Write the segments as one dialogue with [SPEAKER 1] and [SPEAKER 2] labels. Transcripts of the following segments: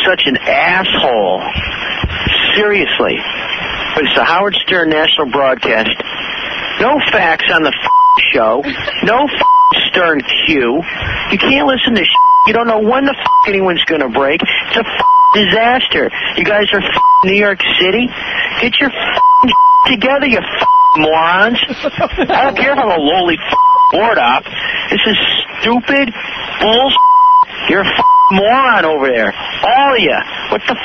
[SPEAKER 1] such an asshole. Seriously. But it's the Howard Stern National Broadcast. No facts on the show. No Stern Q. You can't listen to You don't know when the anyone's going to break. It's a disaster. You guys are New York City. Get your together, you morons. I don't care if I'm a lowly board op. This is stupid bullshit. You're a moron over there. All of you. What the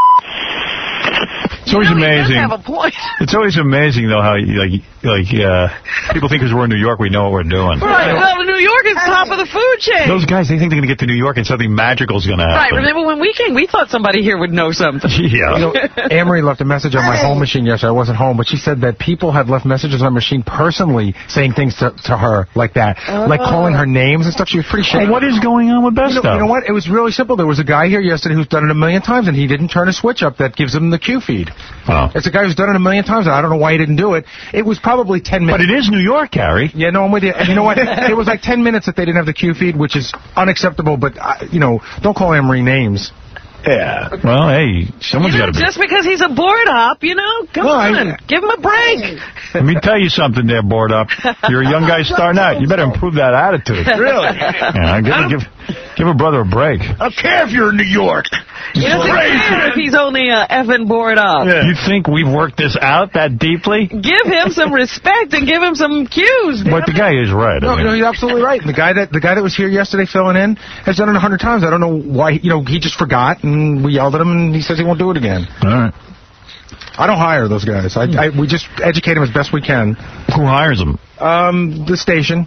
[SPEAKER 2] It's always amazing.
[SPEAKER 3] He does have a point.
[SPEAKER 2] It's always amazing, though, how people think because we're in New York, we know what we're doing.
[SPEAKER 3] Right. Well, New York is top of the food chain.
[SPEAKER 2] Those guys, they think they're going to get to New York and something magical is going to happen.
[SPEAKER 3] Right. Remember when we came, we thought somebody here would know something.
[SPEAKER 2] Yeah.
[SPEAKER 4] You know, Anne-Marie left a message on my home machine yesterday. I wasn't home, but she said that people had left messages on her machine personally saying things to her like that, like calling her names and stuff. She was pretty shaken.
[SPEAKER 2] What is going on with Besto?
[SPEAKER 4] You know what? It was really simple. There was a guy here yesterday who's done it a million times, and he didn't turn a switch up that gives him the Q feed.
[SPEAKER 2] Oh.
[SPEAKER 4] It's a guy who's done it a million times, and I don't know why he didn't do it. It was probably 10 minutes.
[SPEAKER 2] But it is New York, Gary.
[SPEAKER 4] Yeah, no, I'm with you. And you know what? It was like 10 minutes that they didn't have the Q feed, which is unacceptable, but, don't call Anne-Marie names.
[SPEAKER 2] Yeah. Well, hey, someone's got to be.
[SPEAKER 3] Just because he's a board op, come on. Give him a break.
[SPEAKER 2] Let me tell you something there, board up. You're a young guy starting out. You better improve that attitude.
[SPEAKER 1] Really?
[SPEAKER 2] Yeah, give a brother a break.
[SPEAKER 1] I don't care if you're in New York.
[SPEAKER 3] He doesn't care if he's only a effing board op.
[SPEAKER 2] Yeah. You think we've worked this out that deeply?
[SPEAKER 3] Give him some respect and give him some cues.
[SPEAKER 2] But the guy is right.
[SPEAKER 4] No, he's absolutely right. The guy that was here yesterday filling in has done it 100 times. I don't know why. He just forgot, and we yelled at him, and he says he won't do it again.
[SPEAKER 2] All right.
[SPEAKER 4] I don't hire those guys. We just educate them as best we can.
[SPEAKER 2] Who hires them?
[SPEAKER 4] The station.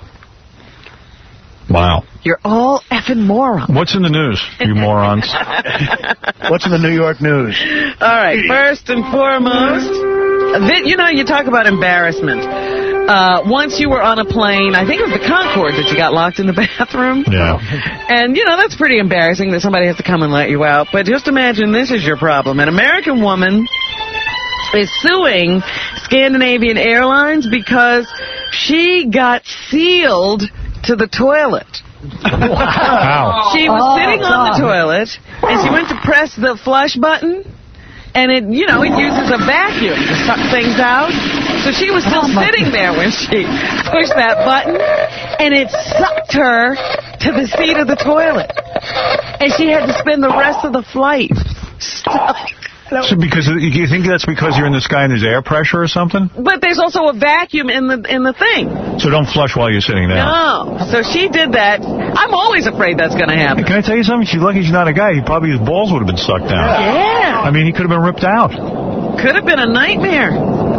[SPEAKER 2] Wow.
[SPEAKER 3] You're all effing morons.
[SPEAKER 2] What's in the news, you morons?
[SPEAKER 1] What's in the New York news?
[SPEAKER 3] All right, first and foremost, you talk about embarrassment. Once you were on a plane, I think it was the Concorde that you got locked in the bathroom.
[SPEAKER 2] Yeah.
[SPEAKER 3] And, that's pretty embarrassing that somebody has to come and let you out. But just imagine this is your problem. An American woman is suing Scandinavian Airlines because she got sealed to the toilet.
[SPEAKER 2] Wow.
[SPEAKER 3] She was sitting on the toilet, and she went to press the flush button, and it uses a vacuum to suck things out. So she was still sitting there when she pushed that button, and it sucked her to the seat of the toilet. And she had to spend the rest of the flight stuck.
[SPEAKER 2] So you think that's because you're in the sky and there's air pressure or something?
[SPEAKER 3] But there's also a vacuum in the thing.
[SPEAKER 2] So don't flush while you're sitting down.
[SPEAKER 3] No. So she did that. I'm always afraid that's going to happen.
[SPEAKER 2] Can I tell you something? She's lucky she's not a guy. His balls would have been sucked down.
[SPEAKER 3] Yeah.
[SPEAKER 2] I mean, he could have been ripped out.
[SPEAKER 3] Could have been a nightmare.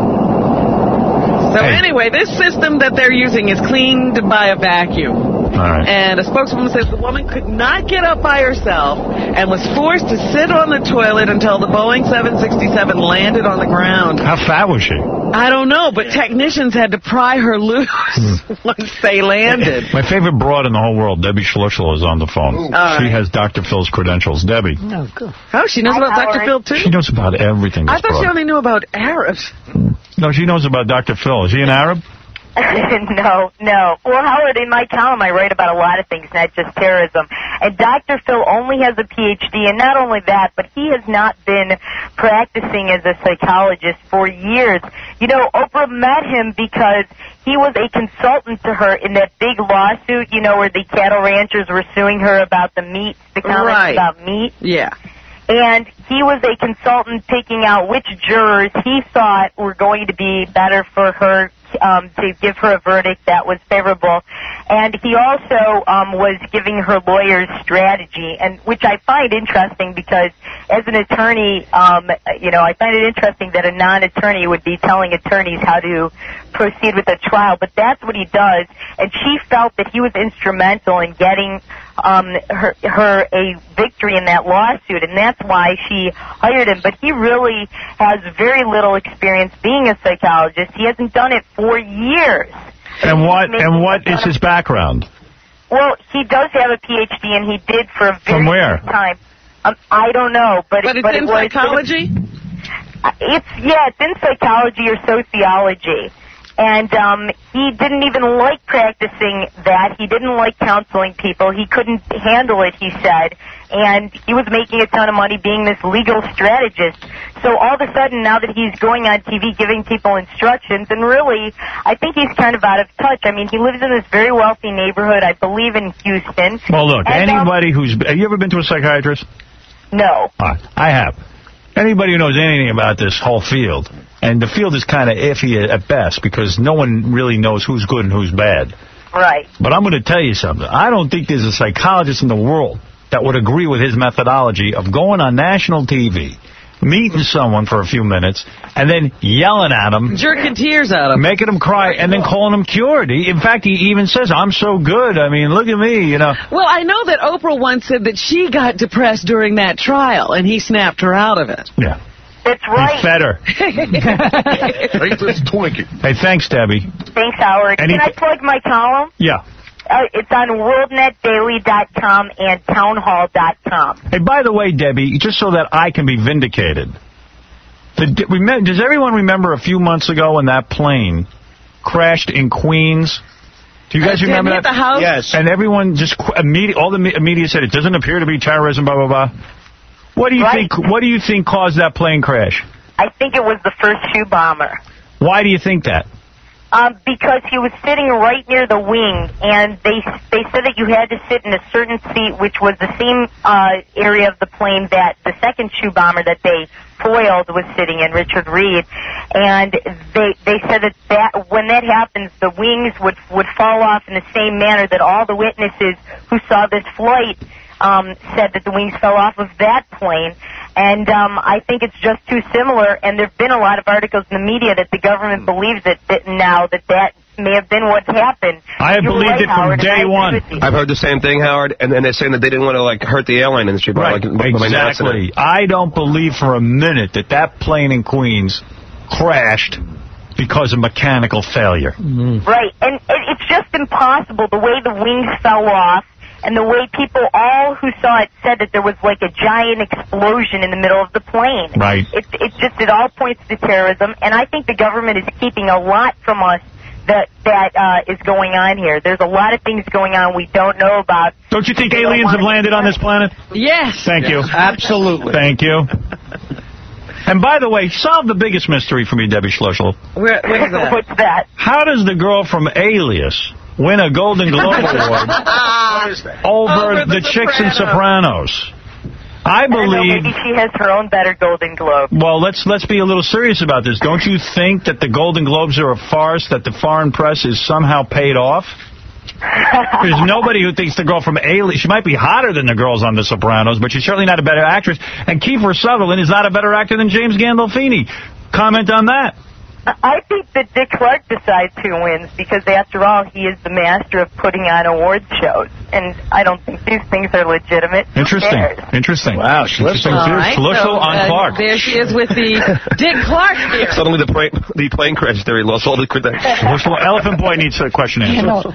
[SPEAKER 3] So anyway, this system that they're using is cleaned by a vacuum.
[SPEAKER 2] All right.
[SPEAKER 3] And a spokeswoman says the woman could not get up by herself and was forced to sit on the toilet until the Boeing 767 landed on the ground.
[SPEAKER 2] How fat was she?
[SPEAKER 3] I don't know, but technicians had to pry her loose once they landed.
[SPEAKER 2] My favorite broad in the whole world, Debbie Schlussel, is on the phone. She has Dr. Phil's credentials. Debbie.
[SPEAKER 3] Oh, good. Oh, she knows about Dr. Phil, too?
[SPEAKER 2] She knows about everything.
[SPEAKER 3] I thought she only knew about Arabs.
[SPEAKER 2] No, she knows about Dr. Phil. Is he an Arab?
[SPEAKER 5] No. Well, Howard, in my column, I write about a lot of things, not just terrorism. And Dr. Phil only has a Ph.D., and not only that, but he has not been practicing as a psychologist for years. Oprah met him because he was a consultant to her in that big lawsuit, where the cattle ranchers were suing her about the comments about meat.
[SPEAKER 3] Yeah.
[SPEAKER 5] And he was a consultant picking out which jurors he thought were going to be better for her to give her a verdict that was favorable. And he also was giving her lawyers strategy, and which I find interesting because as an attorney, I find it interesting that a non-attorney would be telling attorneys how to proceed with a trial, but that's what he does. And she felt that he was instrumental in getting her a victory in that lawsuit, and that's why she hired him. But he really has very little experience being a psychologist. He hasn't done it for years.
[SPEAKER 2] And what is his background?
[SPEAKER 5] Well, he does have a Ph.D., and he did for a very long time. I don't know, but
[SPEAKER 3] it's in psychology?
[SPEAKER 5] It's in psychology or sociology. And he didn't even like practicing that. He didn't like counseling people. He couldn't handle it, he said. And he was making a ton of money being this legal strategist. So all of a sudden, now that he's going on TV giving people instructions, and really, I think he's kind of out of touch. I mean, he lives in this very wealthy neighborhood, I believe, in Houston.
[SPEAKER 2] Well, look,
[SPEAKER 5] and,
[SPEAKER 2] anybody who's... Have you ever been to a psychiatrist?
[SPEAKER 5] No.
[SPEAKER 2] I have. Anybody who knows anything about this whole field, and the field is kind of iffy at best because no one really knows who's good and who's bad.
[SPEAKER 5] Right.
[SPEAKER 2] But I'm going to tell you something. I don't think there's a psychologist in the world that would agree with his methodology of going on national TV, meeting someone for a few minutes, and then yelling at them.
[SPEAKER 3] Jerking tears out of them.
[SPEAKER 2] Making them cry, and then calling them cured. In fact, he even says, I'm so good. I mean, look at me, you know.
[SPEAKER 3] Well, I know that Oprah once said that she got depressed during that trial, and he snapped her out of it.
[SPEAKER 2] Yeah.
[SPEAKER 5] That's right.
[SPEAKER 2] He fed her.
[SPEAKER 6] Take this Twinkie.
[SPEAKER 2] Hey, thanks, Debbie.
[SPEAKER 5] Thanks, Howard. Can I plug my column?
[SPEAKER 2] Yeah.
[SPEAKER 5] It's on worldnetdaily.com and townhall.com.
[SPEAKER 2] Hey, by the way, Debbie, just so that I can be vindicated, does everyone remember a few months ago when that plane crashed in Queens? Do you guys remember that?
[SPEAKER 3] The house?
[SPEAKER 2] Yes. And everyone just all the media said it doesn't appear to be terrorism, blah, blah, blah. What do you think? What do you think caused that plane crash?
[SPEAKER 5] I think it was the first shoe bomber.
[SPEAKER 2] Why do you think that?
[SPEAKER 5] Because he was sitting right near the wing, and they said that you had to sit in a certain seat, which was the same area of the plane that the second shoe bomber that they foiled was sitting in, Richard Reed. And they said that when that happens, the wings would fall off in the same manner that all the witnesses who saw this flight said that the wings fell off of that plane. And I think it's just too similar, and there have been a lot of articles in the media that the government believes that now that may have been what happened.
[SPEAKER 2] I have believed it from day one.
[SPEAKER 7] I've heard the same thing, Howard, and then they're saying that they didn't want to hurt the airline industry.
[SPEAKER 2] Right, exactly. I don't believe for a minute that plane in Queens crashed because of mechanical failure.
[SPEAKER 5] Right, and it's just impossible the way the wings fell off. And the way people, all who saw it, said that there was like a giant explosion in the middle of the plane.
[SPEAKER 2] Right.
[SPEAKER 5] It all points to terrorism. And I think the government is keeping a lot from us that is going on here. There's a lot of things going on we don't know about.
[SPEAKER 2] Don't you think aliens have landed on this planet?
[SPEAKER 3] Yes.
[SPEAKER 2] Thank you.
[SPEAKER 6] Absolutely.
[SPEAKER 2] Thank you. And by the way, solve the biggest mystery for me, Debbie Schlussel.
[SPEAKER 3] What is that?
[SPEAKER 5] What's that?
[SPEAKER 2] How does the girl from Alias win a Golden Globe Award over the chicks in Sopranos? I believe...
[SPEAKER 5] maybe she has her own better Golden Globe.
[SPEAKER 2] Well, let's be a little serious about this. Don't you think that the Golden Globes are a farce, that the foreign press is somehow paid off? There's nobody who thinks the girl from Alias... She might be hotter than the girls on The Sopranos, but she's certainly not a better actress. And Kiefer Sutherland is not a better actor than James Gandolfini. Comment on that.
[SPEAKER 5] I think that Dick Clark decides who wins because, after all, he is the master of putting on award shows. And I don't think these things are legitimate.
[SPEAKER 2] Interesting.
[SPEAKER 6] Wow, Schlussel.
[SPEAKER 3] Right,
[SPEAKER 2] Schlussel on Clark.
[SPEAKER 3] There she is with the Dick Clark theory.
[SPEAKER 7] Suddenly the plane crash theory lost all the credentials.
[SPEAKER 2] Elephant Boy needs a question answered.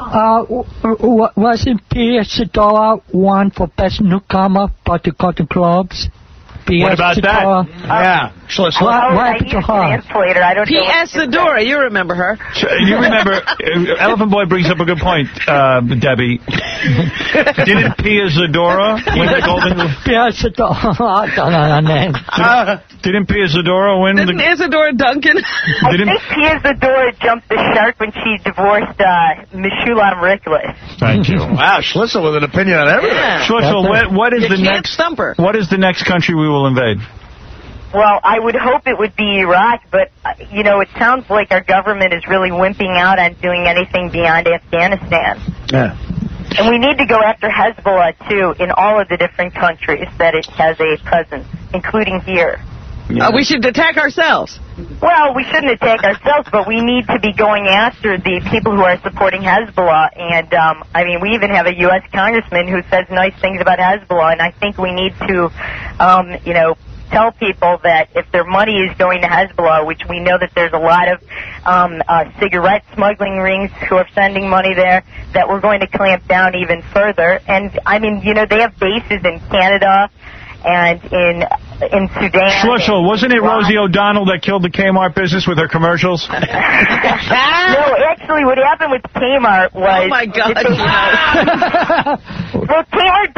[SPEAKER 8] Wasn't Pia Zadora won for Best Newcomer by the Golden Globes?
[SPEAKER 2] What about that?
[SPEAKER 6] Yeah.
[SPEAKER 5] I use translator. I don't know.
[SPEAKER 3] P.S. Zadora, you remember her.
[SPEAKER 2] You remember, Elephant Boy brings up a good point, Debbie. Didn't Pia Zadora win the Golden Globe?
[SPEAKER 8] Pia Zadora, I don't know her name.
[SPEAKER 2] Didn't Pia Zadora win
[SPEAKER 3] Isn't Isadora Duncan?
[SPEAKER 5] I think Pia Zadora jumped the shark when she divorced Meshulam Riklis.
[SPEAKER 2] Thank you.
[SPEAKER 6] Wow, Schlussel with an opinion on everything.
[SPEAKER 3] Yeah.
[SPEAKER 2] Schlussel, what is the next?
[SPEAKER 3] Stumper.
[SPEAKER 2] What is the next country we will invade?
[SPEAKER 5] Well, I would hope it would be Iraq, but, it sounds like our government is really wimping out on doing anything beyond Afghanistan.
[SPEAKER 6] Yeah.
[SPEAKER 5] And we need to go after Hezbollah, too, in all of the different countries that it has a presence, including here.
[SPEAKER 3] Yeah. We should attack ourselves.
[SPEAKER 5] Well, we shouldn't attack ourselves, but we need to be going after the people who are supporting Hezbollah. And, we even have a U.S. congressman who says nice things about Hezbollah, and I think we need to, tell people that if their money is going to Hezbollah, which we know that there's a lot of cigarette smuggling rings who are sending money there, that we're going to clamp down even further. And, they have bases in Canada and in Sudan.
[SPEAKER 2] Schlussel, wasn't it Rosie O'Donnell that killed the Kmart business with her commercials?
[SPEAKER 5] No, actually, what happened with Kmart was...
[SPEAKER 3] Oh, my God.
[SPEAKER 5] Well, Kmart